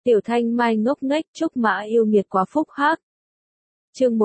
Tiểu Thanh Mai ngốc nghếch Trúc Mã yêu nghiệt quá phúc hắc. Chương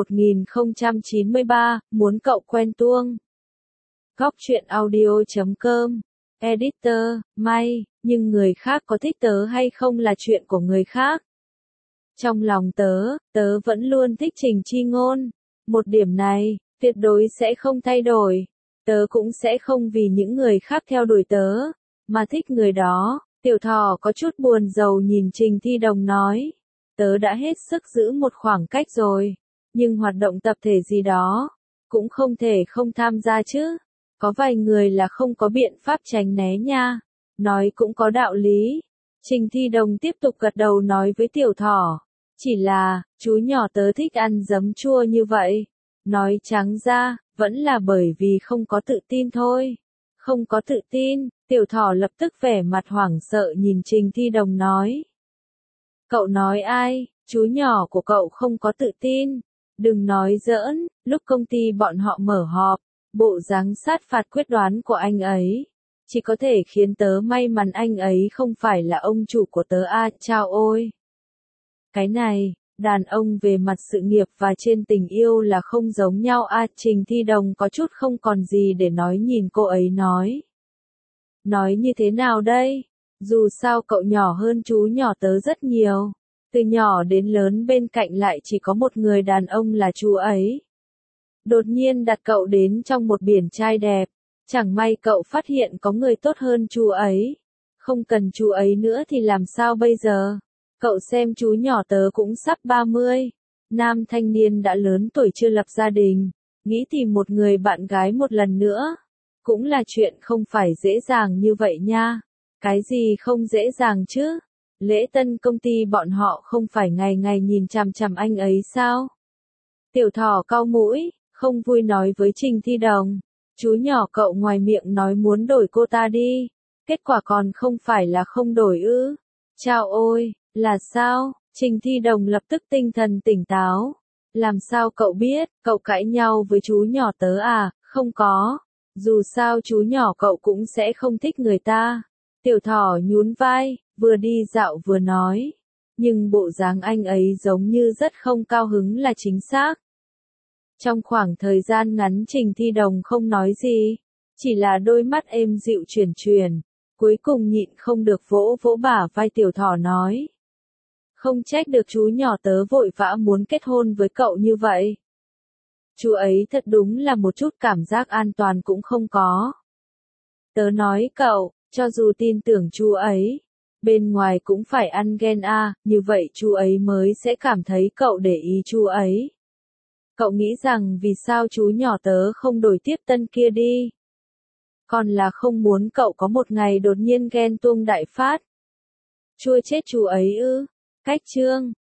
1093, muốn cậu quen tuông. Góc truyện audio.com. Editor, May, nhưng người khác có thích tớ hay không là chuyện của người khác. Trong lòng tớ vẫn luôn thích Trình Chi Ngôn. Một điểm này, tuyệt đối sẽ không thay đổi. Tớ cũng sẽ không vì những người khác theo đuổi tớ, mà thích người đó. Tiểu Thỏ có chút buồn rầu nhìn Trình Thi Đồng nói. Tớ đã hết sức giữ một khoảng cách rồi, nhưng hoạt động tập thể gì đó, cũng không thể không tham gia chứ. Có vài người là không có biện pháp tránh né nha. Nói cũng có đạo lý. Trình Thi Đồng tiếp tục gật đầu nói với Tiểu Thỏ. Chỉ là, chú nhỏ tớ thích ăn giấm chua như vậy. Nói trắng ra, vẫn là bởi vì không có tự tin thôi. Không có tự tin, Tiểu Thỏ lập tức vẻ mặt hoảng sợ nhìn Trình Thi Đồng nói. Cậu nói ai, chú nhỏ của cậu không có tự tin. Đừng nói giỡn, lúc công ty bọn họ mở họp, bộ dáng sát phạt quyết đoán của anh ấy chỉ có thể khiến tớ may mắn anh ấy không phải là ông chủ của tớ chao ôi. Cái này, đàn ông về mặt sự nghiệp và trên tình yêu là không giống nhau Trình Thi Đồng có chút không còn gì để nói nhìn cô ấy nói. Nói như thế nào đây? Dù sao cậu nhỏ hơn chú nhỏ tớ rất nhiều. Từ nhỏ đến lớn bên cạnh lại chỉ có một người đàn ông là chú ấy. Đột nhiên đặt cậu đến trong một biển trai đẹp. Chẳng may cậu phát hiện có người tốt hơn chú ấy. Không cần chú ấy nữa thì làm sao bây giờ? Cậu xem chú nhỏ tớ cũng sắp 30. Nam thanh niên đã lớn tuổi chưa lập gia đình. Nghĩ tìm một người bạn gái một lần nữa. Cũng là chuyện không phải dễ dàng như vậy nha. Cái gì không dễ dàng chứ? Lễ tân công ty bọn họ không phải ngày ngày nhìn chằm chằm anh ấy sao? Tiểu Thỏ cau mũi, không vui nói với Trình Thi Đồng. Chú nhỏ cậu ngoài miệng nói muốn đổi cô ta đi. Kết quả còn không phải là không đổi ư. Chao ôi, là sao? Trình Thi Đồng lập tức tinh thần tỉnh táo. Làm sao cậu biết, cậu cãi nhau với chú nhỏ tớ à? Không có. Dù sao chú nhỏ cậu cũng sẽ không thích người ta. Tiểu Thỏ nhún vai, vừa đi dạo vừa nói. Nhưng bộ dáng anh ấy giống như rất không cao hứng là chính xác. Trong khoảng thời gian ngắn Trình Thi Đồng không nói gì. Chỉ là đôi mắt êm dịu chuyển chuyển. Cuối cùng nhịn không được vỗ vỗ bả vai Tiểu Thỏ nói. Không trách được chú nhỏ tớ vội vã muốn kết hôn với cậu như vậy. Chú ấy thật đúng là một chút cảm giác an toàn cũng không có. Tớ nói cậu, cho dù tin tưởng chú ấy, bên ngoài cũng phải ăn ghen như vậy chú ấy mới sẽ cảm thấy cậu để ý chú ấy. Cậu nghĩ rằng vì sao chú nhỏ tớ không đổi tiếp tân kia đi? Còn là không muốn cậu có một ngày đột nhiên ghen tuông đại phát. Chua chết chú ấy ư? Cách chương